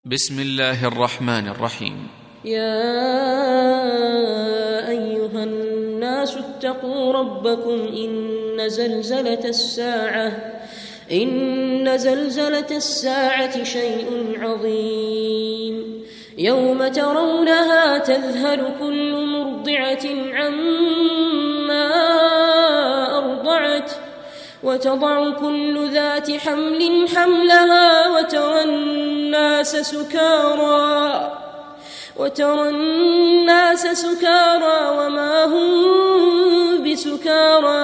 بسم الله الرحمن الرحيم. يا أيها الناس اتقوا ربكم إن زلزلة الساعة شيء عظيم. يوم ترونها تذهل كل مرضعة عما أرضعت وتضع كل ذات حمل حملها وترى الناس سكارى وما هم بسكارى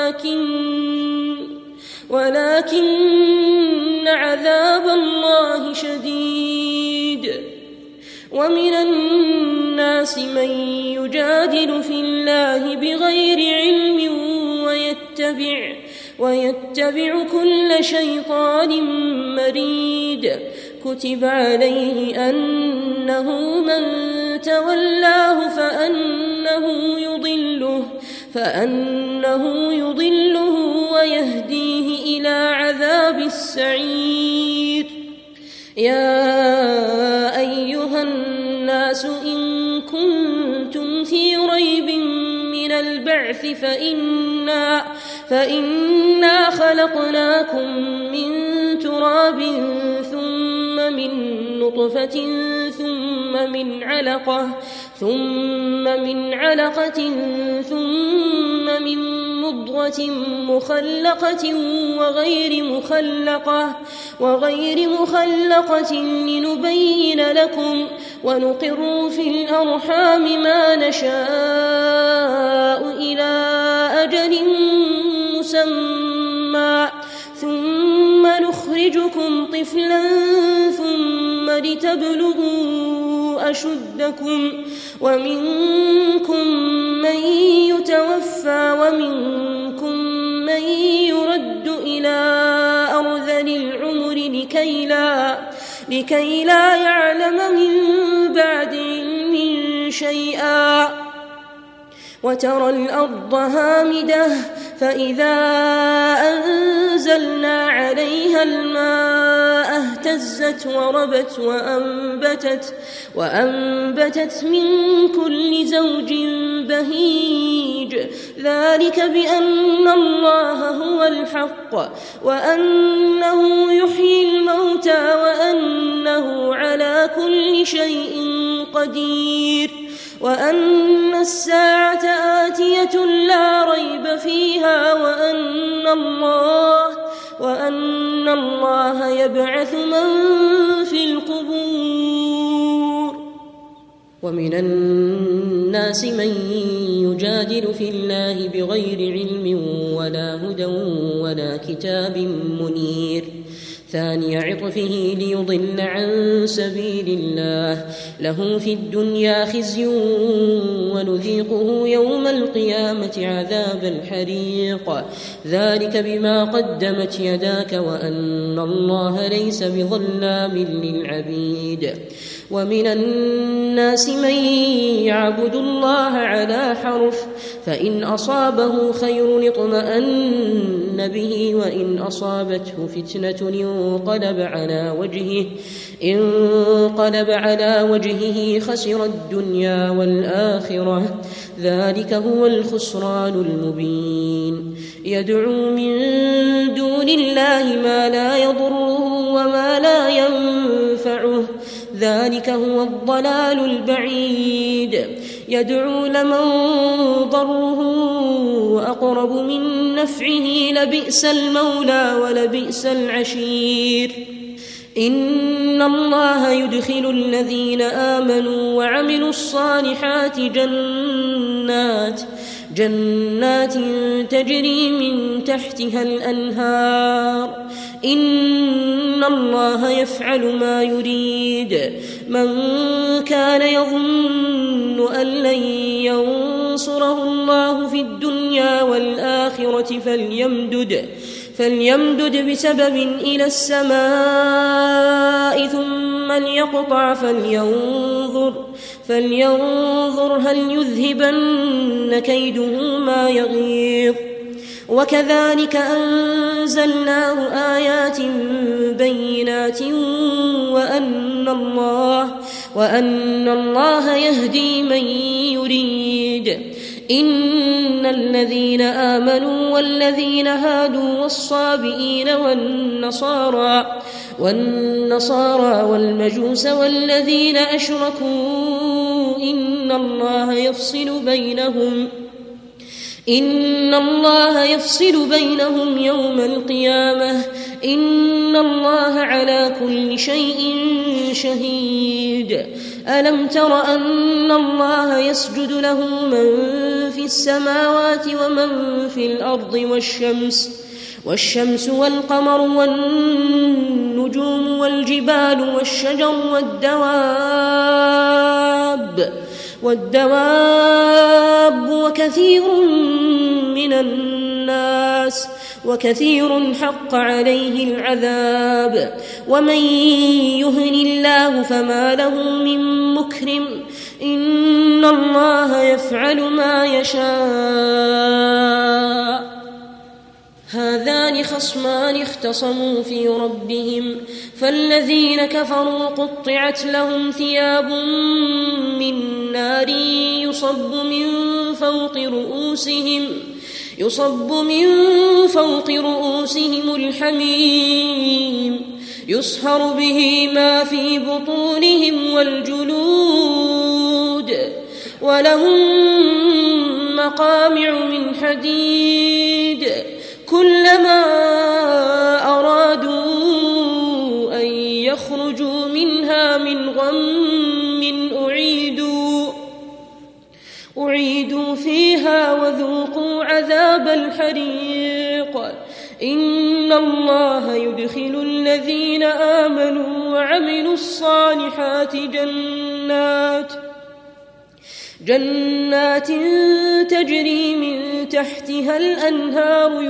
ولكن عذاب الله شديد. ومن الناس من يجادل في الله بغير علم ويتبع كل شيطان مريد. كتب عليه أنه من تولاه فأنه يضله ويهديه إلى عذاب السعير. يا أيها الناس إن كنتم في ريب من البعث فإنا خلقناكم من تراب ثم من نطفة ثم من علقة ثم من مضغة مخلقة وغير مخلقة لنبين لكم ونقر في الأرحام ما نشاء إلى أجل مسمى ثم نخرجكم طفلا ثم لتبلغوا أشدكم ومنكم من يتوفى ومنكم من يرد إلى أرذل العمر لكي لا يعلم من بعد علم شيئا. وترى الأرض هامدة فإذا أنزلنا عليها الماء اهتزت وربت وأنبتت من كل زوج بهيج. ذلك بأن الله هو الحق وأنه يحيي الموتى وأنه على كل شيء قدير وأن الساعة آتية لا ريب فيها وأن الله يبعث من في القبور. ومن الناس من يجادل في الله بغير علم ولا هدى ولا كتاب منير. ثاني عطفه ليضل عن سبيل الله له في الدنيا خزي ونذيقه يوم القيامة عذاب الحريق. ذلك بما قدمت يداك وأن الله ليس بظلام للعبيد. ومن الناس من يعبد الله على حرف فإن أصابه خير اطمأن به وإن أصابته فتنة انقلب على وجهه خسر الدنيا والآخرة. ذلك هو الخسران المبين. يدعو من دون الله ما لا يضره وما لا ينفعه ذلك هو الضلال البعيد. يدعو لمن ضره أقرب من نفعه لبئس المولى ولبئس العشير. إن الله يدخل الذين آمنوا وعملوا الصالحات جنات تجري من تحتها الأنهار. إن الله يفعل ما يريد. من كان يظن أن لن ينصره الله في الدنيا والآخرة فليمدد بسبب إلى السماء ثم ليقطع فلينظر هل يذهبن كيده ما يغيظ. وكذلك أنزلناه آيات بينات وأن وأن الله يهدي من يريد. إن الذين آمنوا والذين هادوا والصابئين والنصارى والمجوس والذين أشركوا إن الله يفصل بينهم يوم القيامة. إن الله على كل شيء شهيد. ألم تر أن الله يسجد له من في السماوات ومن في الأرض والشمس والقمر والنجوم والجبال والشجر والدواب وكثير حق عليه العذاب. ومن يهن الله فما له من مكرم. إن الله يفعل ما يشاء. هذان خصمان اختصموا في ربهم فالذين كفروا قطعت لهم ثياب من نار يصب من فوق رؤوسهم الحميم يصهر به ما في بطونهم والجلود ولهم مقامع من حديد كلما أرادوا أن يخرجوا منها من غم أعيدوا فيها وذوقوا عذاب الحريق. إن الله يدخل الذين آمنوا وعملوا الصالحات جنات تجري من تحتها الأنهار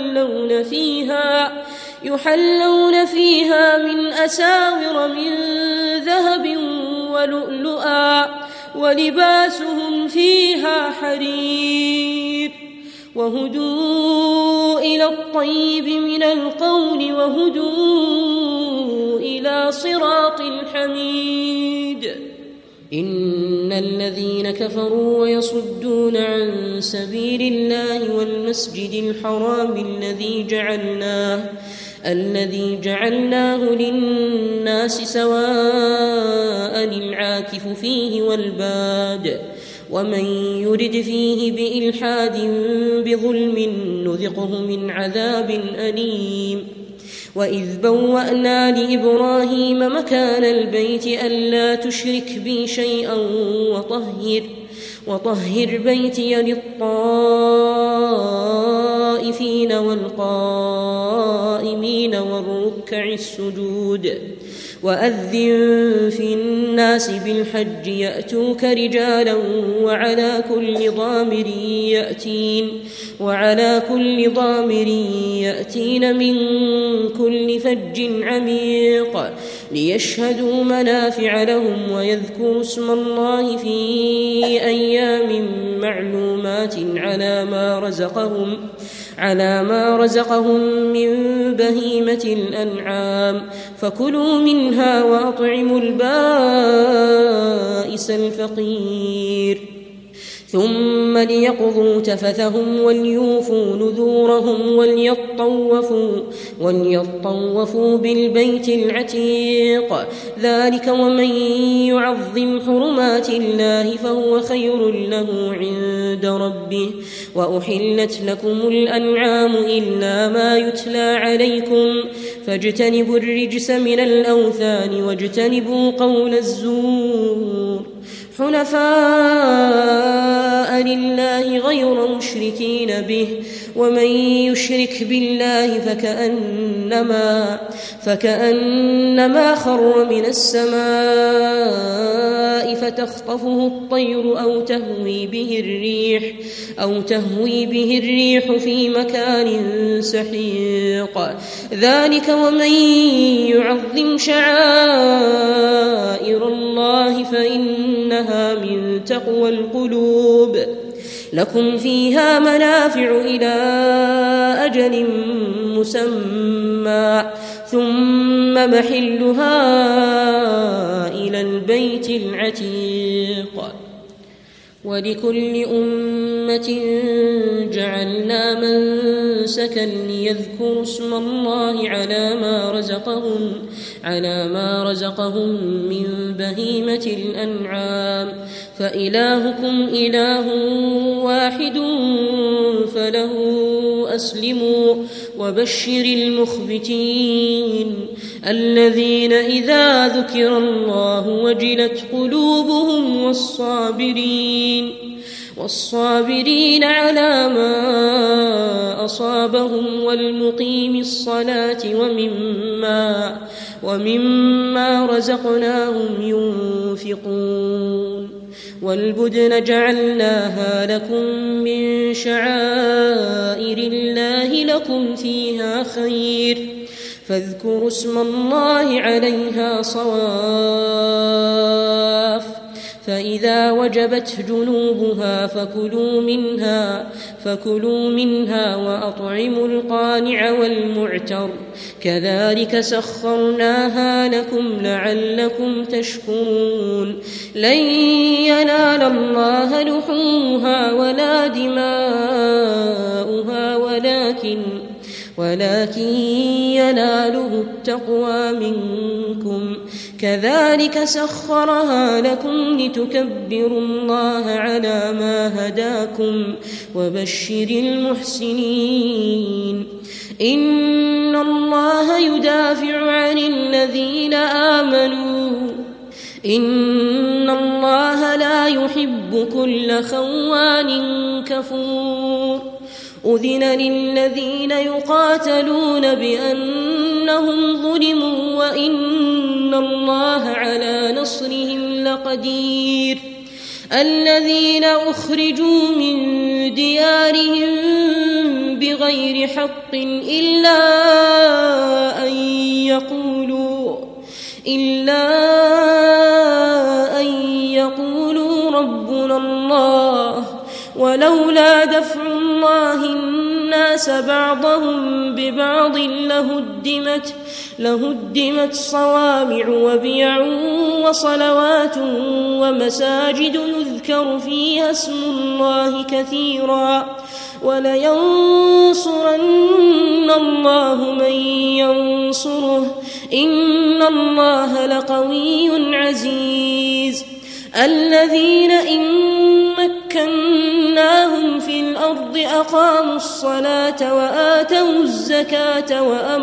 يحلون فيها من أساور من ذهب ولؤلؤا ولباسهم فيها حرير وهدوا إلى الطيب من القول وهدوا إلى صراط الحميد. إن الذين كفروا ويصدون عن سبيل الله والمسجد الحرام الذي جعلناه للناس سواء العاكف فيه والباد ومن يرد فيه بإلحاد بظلم نذقه من عذاب أليم. وإذ بوأنا لإبراهيم مكان البيت ألا تشرك بي شيئا وطهر بيتي للطائفين والقائمين والركع السجود. وأذن في الناس بالحج يأتوك رجالا وعلى كل ضامر يأتين من كل فج عميق ليشهدوا منافع لهم ويذكروا اسم الله في أيام معلومات على ما رزقهم من بهيمة الأنعام فكلوا منها وأطعموا البائس الفقير. ثم ليقضوا تفثهم وليوفوا نذورهم وليطوفوا بالبيت العتيق. ذلك ومن يعظم حرمات الله فهو خير له عند ربه. وأحلت لكم الأنعام إلا ما يتلى عليكم فاجتنبوا الرجس من الأوثان واجتنبوا قول الزور حنفاء لله غير مشركين به. ومن يشرك بالله فكأنما خر من السماء فتخطفه الطير أو تهوي به الريح في مكان سحيق. ذلك ومن يعظم شعائر الله فإنها من تقوى القلوب. لكم فيها منافع إلى أجل مسمى ثم محلها البيت العتيق. ولكل أمة جعلنا منسكا ليذكروا اسم الله على ما رزقهم من بهيمة الأنعام، فإلهكم إله واحد فله أسلموا. وبشر المخبتين الذين إذا ذكر الله وجلت قلوبهم والصابرين على ما أصابهم والمقيم الصلاة ومما رزقناهم ينفقون. والبدن جعلناها لكم من شعائر الله لكم فيها خير، فاذكروا اسم الله عليها صواف، فإذا وجبت جنوبها فكلوا منها وأطعموا القانع والمعتر، كذلك سخرناها لكم لعلكم تشكرون. لن ينال الله لحومها ولا دماؤها ولكن يناله التقوى منكم، كذلك سخرها لكم لتكبروا الله على ما هداكم. وبشر المحسنين. إن الله يدافع عن الذين آمنوا، إن الله لا يحب كل خوان كفور. أذن للذين يقاتلون بأنهم ظلموا وإن الله على نصرهم لقدير. الذين أخرجوا من ديارهم بغير حق إلا أن يقولوا ربنا الله، ولولا دفع الله الناس بعضهم ببعض لهدمت صوامع وبيع وصلوات ومساجد يذكر فيها اسم الله كثيرا، ولينصرن الله من ينصره، إن الله لقوي عزيز. الذين إن مكناهم في الأرض أقاموا الصلاة وآتوا الزكاة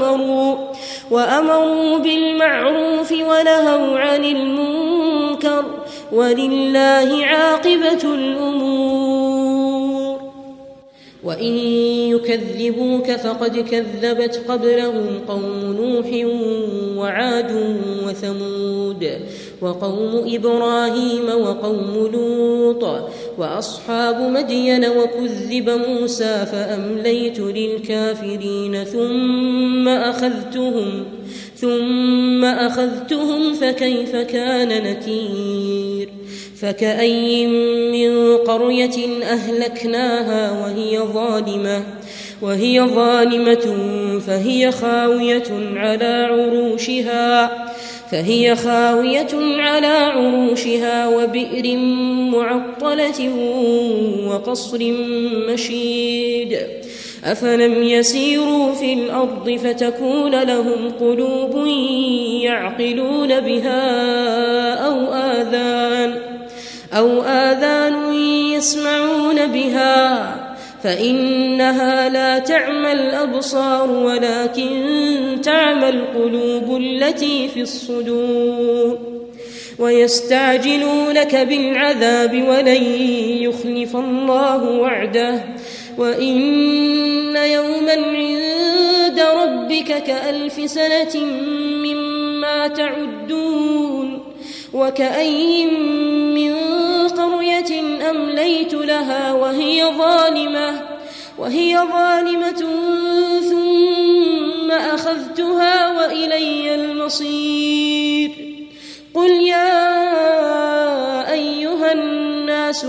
وأمروا بالمعروف ونهوا عن المنكر، ولله عاقبة الأمور. وإن يكذبوك فقد كذبت قبلهم قوم نوح وعاد وثمود وقوم إبراهيم وقوم لوط وأصحاب مدين، وكذب موسى فأمليت للكافرين ثم أخذتهم فكيف كان نكير. فكأي من قرية أهلكناها وهي ظالمة فهي خاوية على عروشها وبئر معطلة وقصر مشيد. أفلم يسيروا في الأرض فتكون لهم قلوب يعقلون بها أو آذان يسمعون بها، فإنها لا تعمى الأبصار ولكن تعمى القلوب التي في الصدور. ويستعجلونك بالعذاب ولن يخلف الله وعده، وإن يوما عند ربك كألف سنة مما تعدون. وكأي من قرية أمليت لها وهي ظالمة ثم أخذتها وإلي المصير. قل يا أيها الناس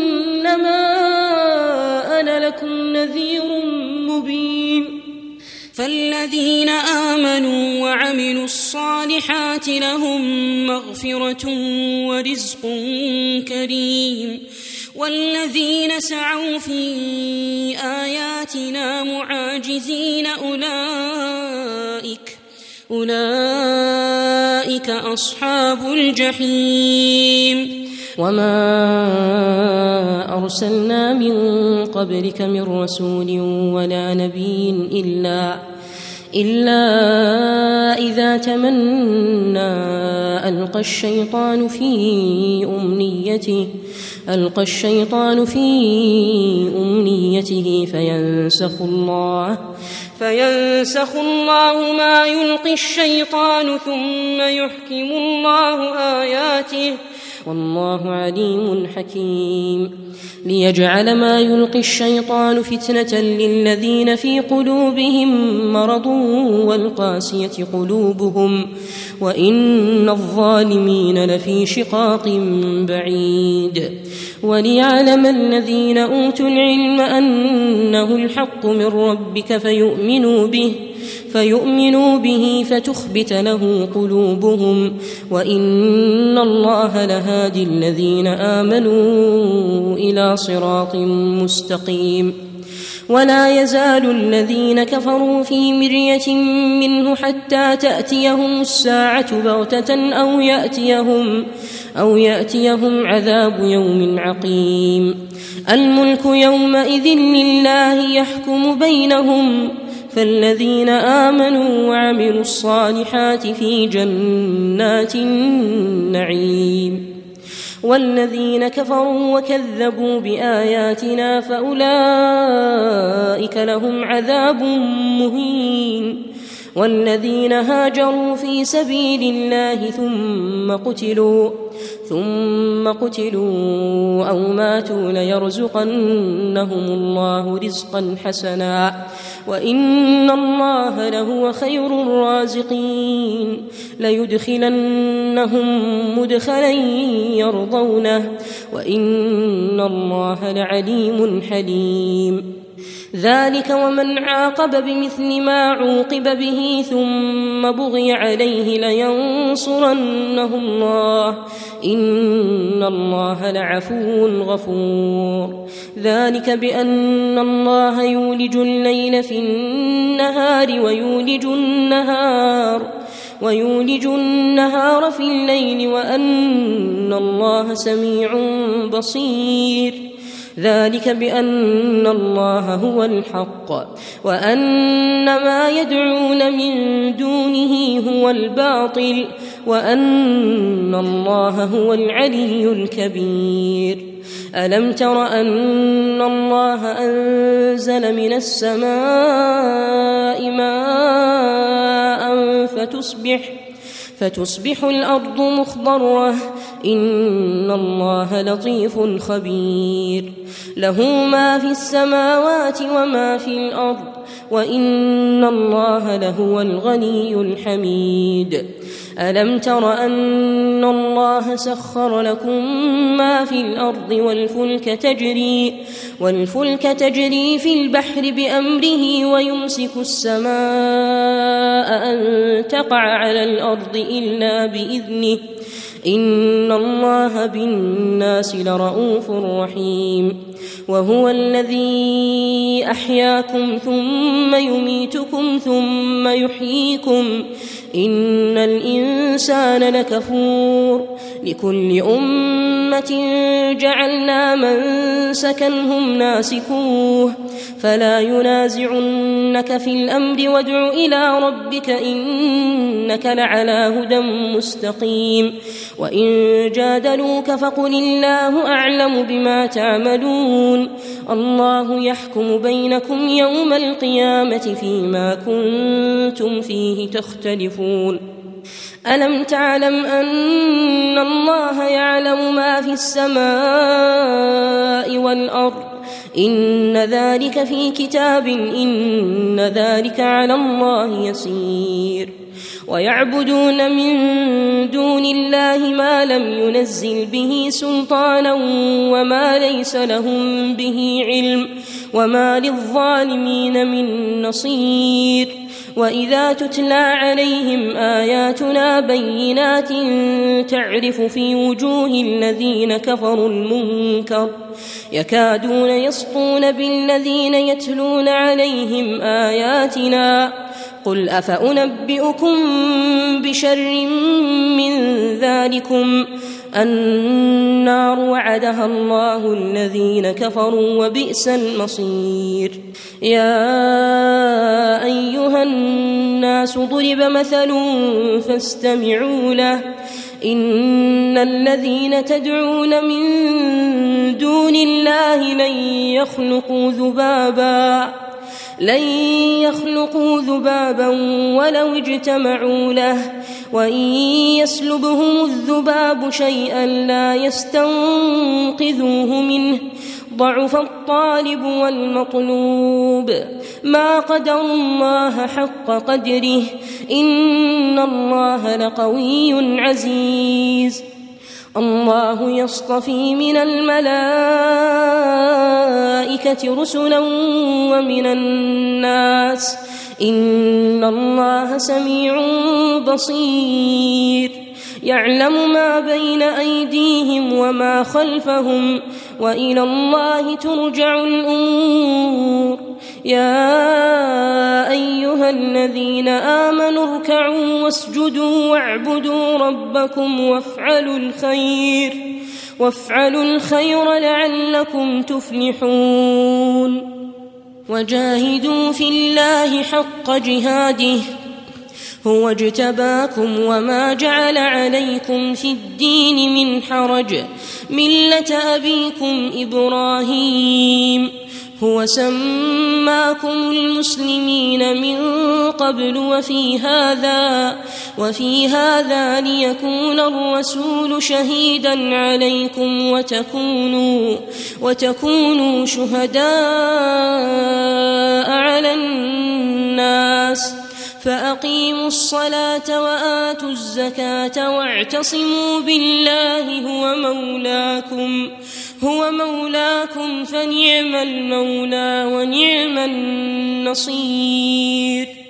إنما أنا لكم نذير مبين. فالذين آمنوا وعملوا الصالحات لهم مغفرة ورزق كريم والذين سعوا في آياتنا معاجزين أولئك أصحاب الجحيم. وما أرسلنا من قبلك من رسول ولا نبي إلا إذا تمنى ألقى الشيطان في أمنيته فينسخ الله ما يلقي الشيطان ثم يحكم الله آياته والله عليم حكيم. ليجعل ما يلقي الشيطان فتنة للذين في قلوبهم مرض والقاسية قلوبهم وإن الظالمين لفي شقاق بعيد. وليعلم الذين أوتوا العلم أنه الحق من ربك فيؤمنوا به فتخبت له قلوبهم وإن الله لهادي الذين آمنوا إلى صراط مستقيم. ولا يزال الذين كفروا في مرية منه حتى تأتيهم الساعة بغتة أو يأتيهم عذاب يوم عقيم. الملك يومئذ لله يحكم بينهم فالذين آمنوا وعملوا الصالحات في جنات النعيم والذين كفروا وكذبوا بآياتنا فأولئك لهم عذاب مهين. والذين هاجروا في سبيل الله ثم قتلوا أو ماتوا ليرزقنهم الله رزقا حسنا وإن الله لهو خير الرازقين. ليدخلنهم مدخلا يرضونه وإن الله لعليم حليم. ذلك ومن عاقب بمثل ما عوقب به ثم بغي عليه لينصرنه الله إن الله لعفو غفور. ذلك بأن الله يولج الليل في النهار ويولج النهار في الليل وأن الله سميع بصير. ذلك بأن الله هو الحق وأن ما يدعون من دونه هو الباطل وأن الله هو العلي الكبير. ألم تر أن الله أنزل من السماء ماء فتصبح الأرض مخضرة إن الله لطيف خبير. له ما في السماوات وما في الأرض وإن الله لهو الغني الحميد. ألم تر أن الله سخر لكم ما في الأرض والفلك تجري في البحر بأمره ويمسك السماء أن تقع على الأرض إلا بإذنه إن الله بالناس لرؤوف رحيم. وهو الذي أحياكم ثم يميتكم ثم يحييكم إن الإنسان لكفور. لكل أمة جعلنا منسكا هم ناسكوه فلا ينازعنك في الأمر وادع إلى ربك إنك لعلى هدى مستقيم. وإن جادلوك فقل الله أعلم بما تعملون الله يحكم بينكم يوم القيامة فيما كنتم فيه تختلفون. ألم تعلم أن الله يعلم ما في السماء والأرض إن ذلك في كتاب إن ذلك على الله يسير. ويعبدون من دون الله ما لم ينزل به سلطانا وما ليس لهم به علم وما للظالمين من نصير. وإذا تتلى عليهم آياتنا بينات تعرف في وجوه الذين كفروا المنكر يكادون يسطون بالذين يتلون عليهم آياتنا قل أفأنبئكم بشر من ذلكم النار وعدها الله الذين كفروا وبئس المصير. يا أيها الناس ضرب مثل فاستمعوا له إن الذين تدعون من دون الله لن يخلقوا ذبابا ولو اجتمعوا له وإن يسلبهم الذباب شيئا لا يستنقذوه منه ضعف الطالب والمطلوب ما قدروا الله حق قدره إن الله لقوي عزيز. الله يصطفي من الملائكة رسلا ومن الناس إن الله سميع بصير يعلم ما بين أيديهم وما خلفهم وإلى الله ترجع الأمور. يا أيها الذين آمنوا اركعوا واسجدوا واعبدوا ربكم وافعلوا الخير لعلكم تفلحون. وجاهدوا في الله حق جهاده هو اجتباكم وما جعل عليكم في الدين من حرج ملة أبيكم إبراهيم هو سماكم المسلمين من قبل وفي هذا ليكون الرسول شهيدا عليكم وتكونوا شهداء على الناس فأقيموا الصلاة وآتوا الزكاة واعتصموا بالله هو مولاكم فنعم المولى ونعم النصير.